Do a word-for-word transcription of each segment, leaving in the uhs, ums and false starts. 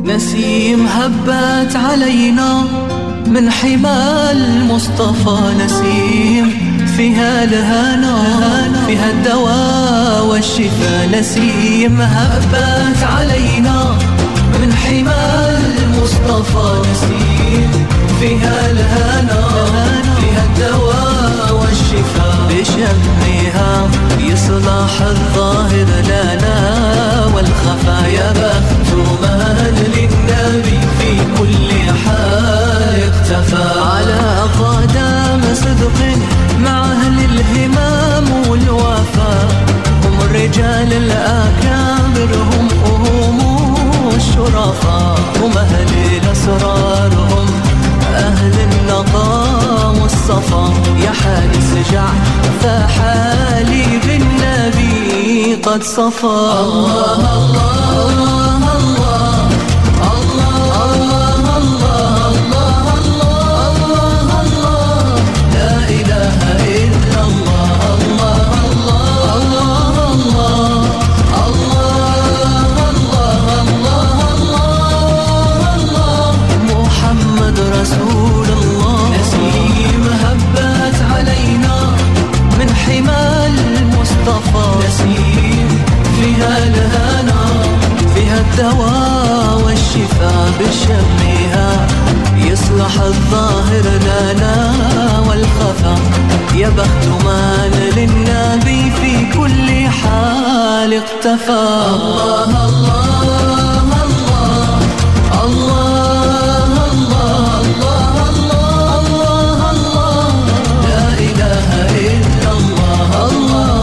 نسيم هبت علينا من حمى المصطفى، نسيم فيها الهنا فيها الدواء والشفاء. نسيم هبت علينا من حمى المصطفى، نسيم فيها الهنا فيها الدواء والشفاء. بشمها يصلح الظاهر لنا والخفا، يا بخت من للنبي في كل حال اختفى. على قدم صدق مع أهل الهمام والوفا، هم الرجال الأكابر هم هم الشرفاء، هم أهل الأسرار هم أهل النقاء والصفا. يا حارس جع فحالي بالنبي قد صفى. الله الله الدواء والشفاء. بشمها يصلح الظاهر لنا والخفا، يا بخت من للنبي في كل حال اقتفى. الله الله الله الله الله الله الله لا إله إلا الله. الله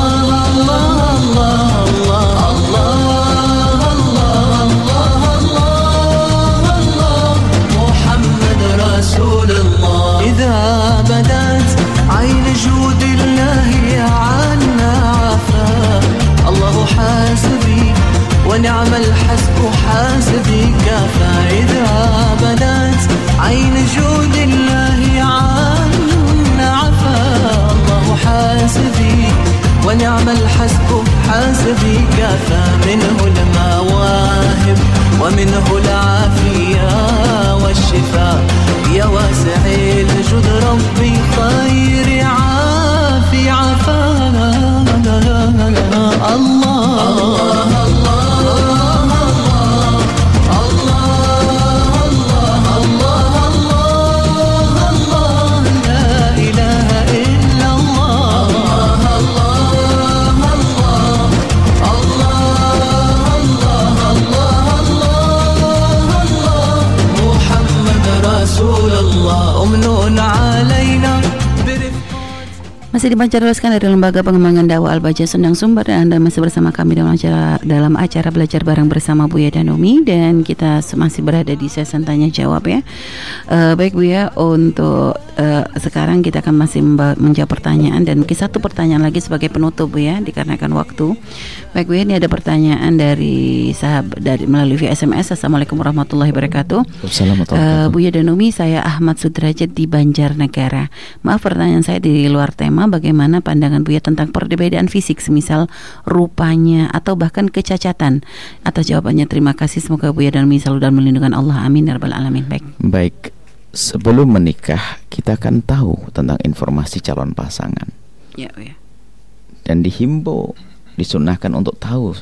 بدت عين جود الله عنا عفا. الله حاسبي ونعم الحسب حاسبي كفى. إذا بدت عين جود الله عنا عفا. الله حاسبي ونعم الحسب حاسبي كفى. منه المواهب ومنه العافية والشفاء، يا واسع الجود ربي خير عافي عفانا. الله الله Masih dipancarkan dari Lembaga Pengembangan Dakwah Al-Baja Sendang Sumber, dan Anda masih bersama kami dalam acara, dalam acara Belajar Bareng bersama Buya dan Umi, dan kita masih berada di sesi tanya jawab ya. Uh, baik Buya, untuk uh, sekarang kita akan masih menjawab pertanyaan, dan mungkin satu pertanyaan lagi sebagai penutup Buya dikarenakan waktu. Baik Buya, ini ada pertanyaan dari sahabat dari melalui via S M S. Assalamualaikum warahmatullahi wabarakatuh. Assalamualaikum. Uh, Buya dan Umi, saya Ahmad Sudrajat di Banjarnegara. Maaf, pertanyaan saya di luar tema. Bagaimana pandangan Buya tentang perbedaan fisik, semisal rupanya atau bahkan kecacatan? Atas jawabannya terima kasih. Semoga Buya dan Umi selalu dalam melindungan Allah. Amin ya rabbal alamin. Baik. Baik. Sebelum menikah kita kan tahu tentang informasi calon pasangan. Ya, ya. Dan dihimbau, disunahkan untuk tahu.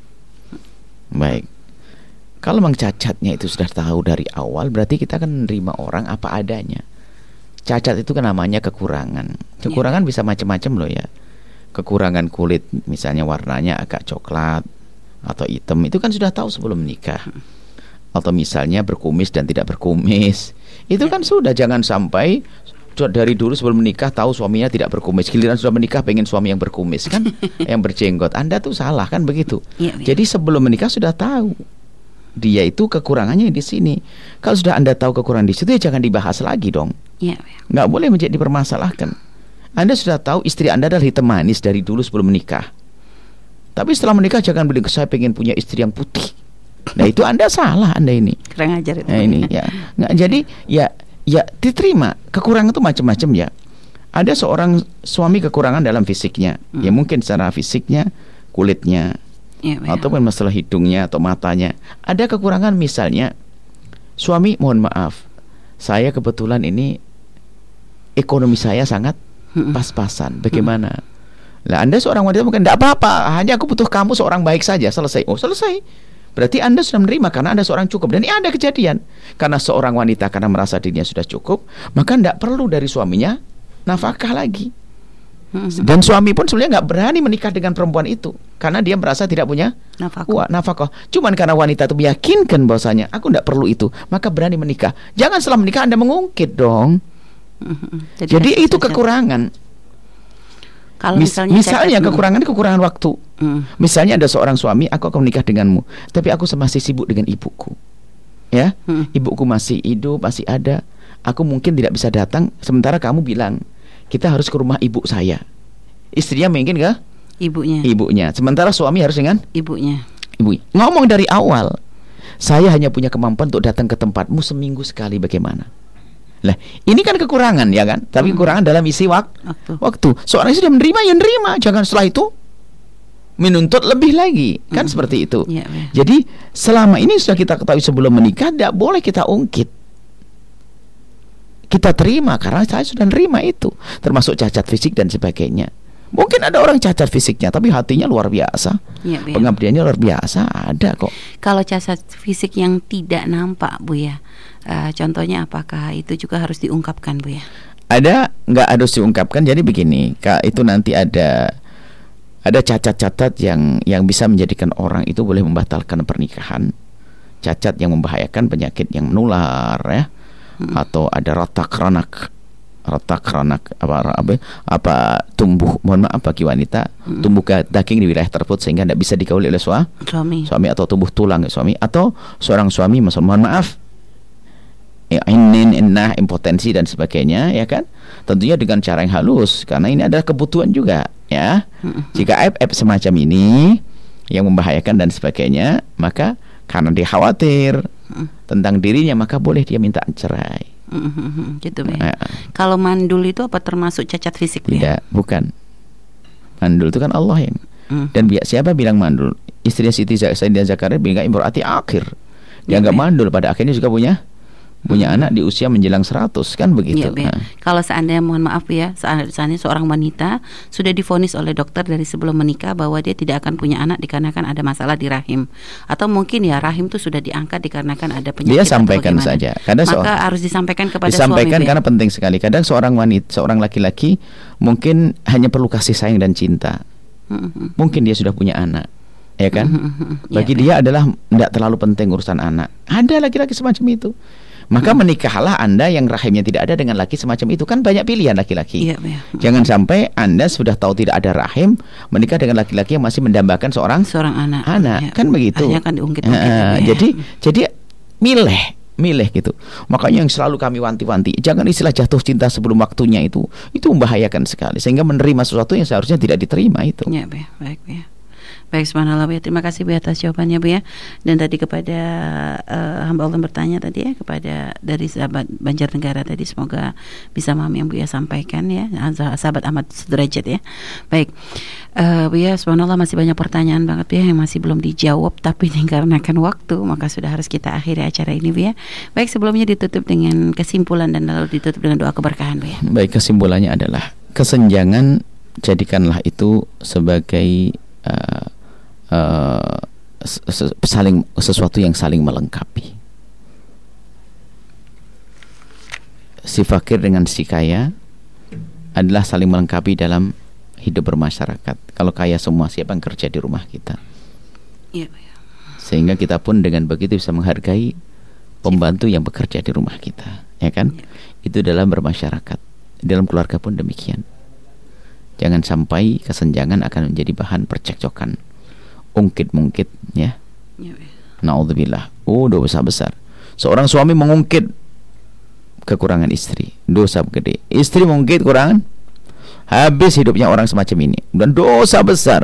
Baik. Kalau memang cacatnya itu sudah tahu dari awal, berarti kita akan menerima orang apa adanya. Cacat itu kan namanya kekurangan. Kekurangan yeah. bisa macam-macam loh ya. Kekurangan kulit, misalnya warnanya agak coklat atau hitam, itu kan sudah tahu sebelum menikah. Atau misalnya berkumis dan tidak berkumis, itu yeah. kan sudah. Jangan sampai dari dulu sebelum menikah tahu suaminya tidak berkumis, giliran sudah menikah pengen suami yang berkumis kan, yang berjenggot. Anda tuh salah kan begitu. Yeah, yeah. Jadi sebelum menikah sudah tahu dia itu kekurangannya di sini. Kalau sudah Anda tahu kekurangan di situ, ya jangan dibahas lagi dong. Ya, ya. Nggak boleh menjadi dipermasalahkan. Anda sudah tahu istri Anda adalah hitam manis dari dulu sebelum menikah, tapi setelah menikah jangan bilang saya pengen punya istri yang putih. Nah itu Anda salah, Anda ini. Kurang ajar itu. Nah, ini ya. Nggak, jadi ya ya diterima. Kekurangan itu macam-macam ya. Ada seorang suami kekurangan dalam fisiknya, hmm. ya mungkin secara fisiknya, kulitnya, Ya, ya. Ataupun masalah hidungnya atau matanya. Ada kekurangan, misalnya suami, mohon maaf, saya kebetulan ini ekonomi saya sangat pas-pasan. Bagaimana? Lah Anda seorang wanita mungkin tidak apa-apa, hanya aku butuh kamu seorang baik saja, selesai. Oh selesai. Berarti Anda sudah menerima karena Anda seorang cukup. Dan ini ada kejadian. Karena seorang wanita karena merasa dirinya sudah cukup, maka tidak perlu dari suaminya nafkah lagi. Dan suami pun sebenarnya nggak berani menikah dengan perempuan itu karena dia merasa tidak punya nafkah. nafkah. Cuman karena wanita itu meyakinkan bahwasanya aku tidak perlu itu, maka berani menikah. Jangan setelah menikah Anda mengungkit dong. Jadi, Jadi itu cacat. Kekurangan. Kalau Mis misalnya, misalnya cacat, kekurangan kekurangan waktu. Mm. Misalnya ada seorang suami, aku akan menikah denganmu, tapi aku masih sibuk dengan ibuku. Ya, mm. Ibuku masih hidup, masih ada. Aku mungkin tidak bisa datang. Sementara kamu bilang kita harus ke rumah ibu saya. Istrinya mungkin ke ibunya. Ibunya. Sementara suami harus dengan ibunya. Ibu. Ngomong dari awal, saya hanya punya kemampuan untuk datang ke tempatmu seminggu sekali. Bagaimana? Lah, ini kan kekurangan ya kan? Tapi hmm. kekurangan dalam isi wak waktu. waktu. Seorang sudah menerima, ya menerima. Jangan setelah itu menuntut lebih lagi. Kan hmm. seperti itu. Ya, ya. Jadi selama ini sudah kita ketahui sebelum menikah, tidak boleh kita ungkit. Kita terima karena saya sudah nerima itu, termasuk cacat fisik dan sebagainya. Mungkin ada orang cacat fisiknya tapi hatinya luar biasa, ya, pengabdiannya luar biasa, ada kok. Kalau cacat fisik yang tidak nampak, Bu ya, uh, contohnya apakah itu juga harus diungkapkan, Bu ya? Ada, nggak harus diungkapkan. Jadi begini, Kak, itu nanti ada ada cacat-cacat yang yang bisa menjadikan orang itu boleh membatalkan pernikahan. Cacat yang membahayakan, penyakit yang menular ya. Hmm. Atau ada retak ranak, retak ranak apa apa apa tumbuh, mohon maaf bagi wanita, hmm. tumbuh daging di wilayah tersebut sehingga tidak bisa digauli oleh sua, suami, suami atau tumbuh tulang suami, atau seorang suami mohon maaf, ya, inin, innah, impotensi dan sebagainya, ya kan? Tentunya dengan cara yang halus karena ini adalah kebutuhan juga, ya. Hmm. Jika aib-aib semacam ini yang membahayakan dan sebagainya, maka karena dia khawatir hmm. tentang dirinya, maka boleh dia minta cerai. Hmm, gitu ya. Nah, kalau mandul itu apa termasuk cacat fisik? Tidak, ya? Bukan. Mandul itu kan Allah yang. Hmm. Dan siapa bilang mandul? Istrinya Siti Sayyidina Zakaria bilang imro'ati akhir. Dia enggak ya, mandul, pada akhirnya juga punya punya hmm. anak di usia menjelang seratus, kan begitu. Ya, nah. Kalau seandainya, mohon maaf ya, seandainya seorang wanita sudah divonis oleh dokter dari sebelum menikah bahwa dia tidak akan punya anak dikarenakan ada masalah di rahim, atau mungkin ya rahim itu sudah diangkat dikarenakan ada penyakit, dia sampaikan saja. Kadang maka seorang, harus disampaikan kepada disampaikan suami. Karena ya? Penting sekali. Kadang seorang wanita, seorang laki-laki mungkin hanya perlu kasih sayang dan cinta. Hmm. Mungkin dia sudah punya anak, ya kan? Hmm. Bagi ya, dia ya. adalah tidak terlalu penting urusan anak. Ada laki-laki semacam itu. Maka hmm. menikahlah Anda yang rahimnya tidak ada dengan laki semacam itu. Kan banyak pilihan laki-laki. Ya, ya. Jangan sampai Anda sudah tahu tidak ada rahim, menikah dengan laki-laki yang masih mendambakan seorang seorang anak. Anak, ya. Kan begitu. Kan diungkit, uh, ya. Jadi jadi milih, milih gitu. Makanya yang selalu kami wanti-wanti, jangan istilah jatuh cinta sebelum waktunya itu, itu membahayakan sekali sehingga menerima sesuatu yang seharusnya tidak diterima itu. Ya, baik, baik, ya. Baik, subhanallah, Bu ya. Terima kasih Bu atas jawabannya, Bu ya. Dan tadi kepada uh, hamba Allah bertanya tadi ya, kepada dari sahabat Banjarnegara tadi, semoga bisa memahami yang Bu ya sampaikan ya, sahabat Ahmad Sudrajat ya. Baik, uh, Bu ya, subhanallah masih banyak pertanyaan banget Bu ya yang masih belum dijawab, tapi dikarenakan waktu maka sudah harus kita akhiri acara ini Bu ya. Baik, sebelumnya ditutup dengan kesimpulan dan lalu ditutup dengan doa keberkahan Bu ya. Baik, kesimpulannya adalah kesenjangan jadikanlah itu sebagai uh, Uh, saling sesuatu yang saling melengkapi. Si fakir dengan si kaya adalah saling melengkapi dalam hidup bermasyarakat. Kalau kaya semua, siapa yang kerja di rumah kita? Ya, ya. Sehingga kita pun dengan begitu bisa menghargai pembantu yang bekerja di rumah kita, ya kan? Ya. Itu dalam bermasyarakat. Dalam keluarga pun demikian. Jangan sampai kesenjangan akan menjadi bahan percekcokan, ungkit-mungkit ya. Ya, ya. Naudzubillah. Oh, dosa besar. Seorang suami mengungkit kekurangan istri, dosa gede. Istri mengungkit kekurangan, habis hidupnya orang semacam ini. Dan dosa besar.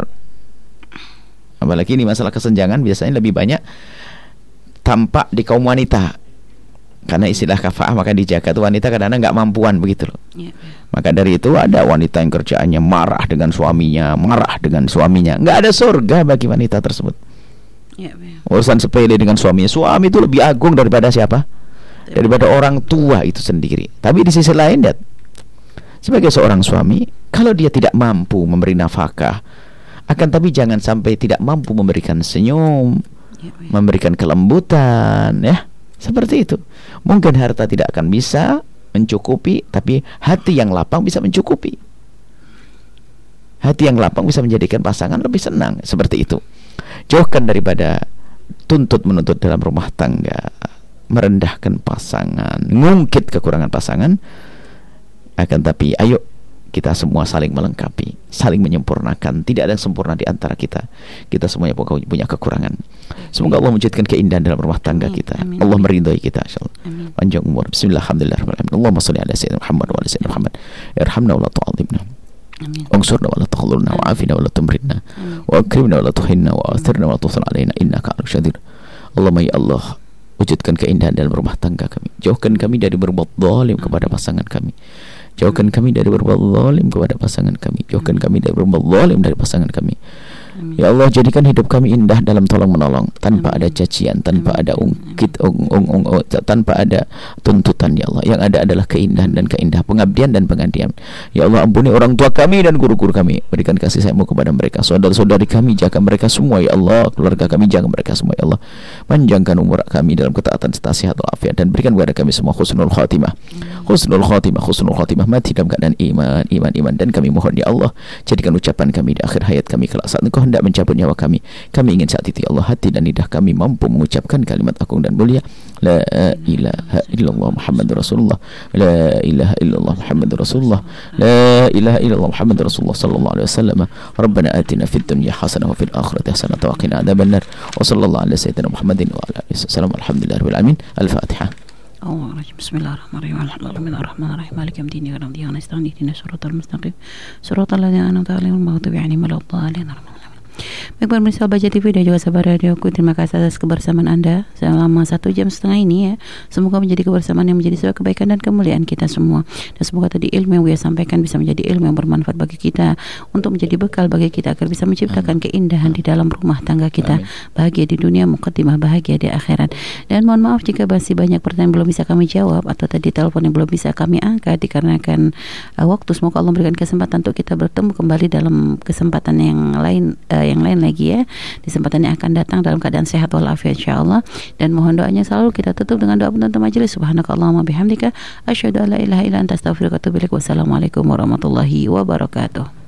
Apalagi ini masalah kesenjangan biasanya lebih banyak tampak di kaum wanita. Karena istilah kafaah maka dijaga tuh wanita kadang-kadang nggak mampuan begitu loh. Ya. Maka dari itu ada wanita yang kerjaannya marah dengan suaminya, marah dengan suaminya. Nggak ada surga bagi wanita tersebut. Ya, ya. Urusan sepele dengan suaminya. Suami itu lebih agung daripada siapa? Daripada orang tua itu sendiri. Tapi di sisi lain, lihat, sebagai seorang suami, kalau dia tidak mampu memberi nafkah, akan tapi jangan sampai tidak mampu memberikan senyum, ya, ya. memberikan kelembutan, ya. Seperti itu. Mungkin harta tidak akan bisa mencukupi, tapi hati yang lapang bisa mencukupi. Hati yang lapang bisa menjadikan pasangan lebih senang. Seperti itu. Jauhkan daripada tuntut menuntut dalam rumah tangga, merendahkan pasangan, ngungkit kekurangan pasangan. Akan tapi ayo kita semua saling melengkapi, saling menyempurnakan. Tidak ada yang sempurna di antara kita. Kita semuanya punya kekurangan. Semoga Allah mewujudkan keindahan dalam rumah tangga Amin. kita. Amin. Allah meridhai kita, insyaallah. Amin. Panjang umur. Bismillah, alhamdulillah, Allahumma shalli ala sayyidina Muhammad wa ala sayyidina Muhammad. Irhamna wa la tu'adzibna. Amin. Ansurna wa la takhzulna wa afina wa la tumritna. Amin. Wa akrimna wa la tuhinna wa athirna wa la tuthir alaina innaka ala syadir. Allahumma ya Allah, wujudkan keindahan dalam rumah tangga kami. Jauhkan kami dari berbuat zalim kepada pasangan kami. Jauhkan kami dari berbuat zalim kepada pasangan kami. Jauhkan kami dari berbuat zalim dari pasangan kami. Amin. Ya Allah, jadikan hidup kami indah dalam tolong menolong, tanpa Amin. ada cacian, tanpa Amin. ada ungkit, ung, ung, ung, ung, tanpa ada tuntutan. Ya Allah, yang ada adalah keindahan dan keindahan, pengabdian dan pengabdian. Ya Allah, ampuni orang tua kami dan guru-guru kami, berikan kasih sayang-Mu kepada mereka. Saudara-saudari kami, jaga mereka semua ya Allah. Keluarga kami, jaga mereka semua ya Allah. Panjangkan umur kami dalam ketaatan serta sehat walafiat, dan berikan kepada kami semua husnul khatimah. Husnul khatimah, husnul khatimah, mati dalam keadaan iman, iman, iman. Dan kami mohon ya Allah, jadikan ucapan kami di akhir hayat kami kelak saat Engkau hendak mencabut nyawa kami. Kami ingin saat itu ya Allah, hati dan lidah kami mampu mengucapkan kalimat agung dan mulia, la ilaha illallah Muhammadur Rasulullah, la ilaha illallah Muhammadur Rasulullah, la ilaha illallah Muhammadur Rasulullah sallallahu alaihi wasallam. Rabbana atina fid dunya hasanah wa fil akhirati hasanah wa qina adzabannar. Wa sallallahu ala sayyidina Muhammadin wa ala alihi wasallam. Alhamdulillahirabbil alamin. Al-Fatihah. Bismillahirrahmanirrahim. Alhamdulillahirrahmanirrahim. Maliki yaumiddin. Iyyaka na'budu wa iyyaka nasta'in. Ihdinas siratal mustaqim. Siratal ladzina an'amta 'alaihim ghairil maghdubi 'alaihim waladdallin. Baik pemirsa Baja T V dan juga sahabat radioku, terima kasih atas kebersamaan Anda selama satu jam setengah ini ya. Semoga menjadi kebersamaan yang menjadi sebuah kebaikan dan kemuliaan kita semua. Dan semoga tadi ilmu yang Buya sampaikan bisa menjadi ilmu yang bermanfaat bagi kita, untuk menjadi bekal bagi kita agar bisa menciptakan Amin. keindahan di dalam rumah tangga kita. Amin. Bahagia di dunia, muqaddimah bahagia di akhirat. Dan mohon maaf jika masih banyak pertanyaan belum bisa kami jawab, atau tadi telepon yang belum bisa kami angkat dikarenakan uh, waktu. Semoga Allah memberikan kesempatan untuk kita bertemu kembali dalam kesempatan yang lain, uh, yang lain lagi ya, di kesempatan yang akan datang dalam keadaan sehat walafiat insyaallah. Dan mohon doanya selalu kita tutup dengan doa penutup majelis. Subhanakallahumma bihamdika asyhadu an la ilaha illa anta astaghfiruka wa atubu ilaik. Wassalamualaikum warahmatullahi wabarakatuh.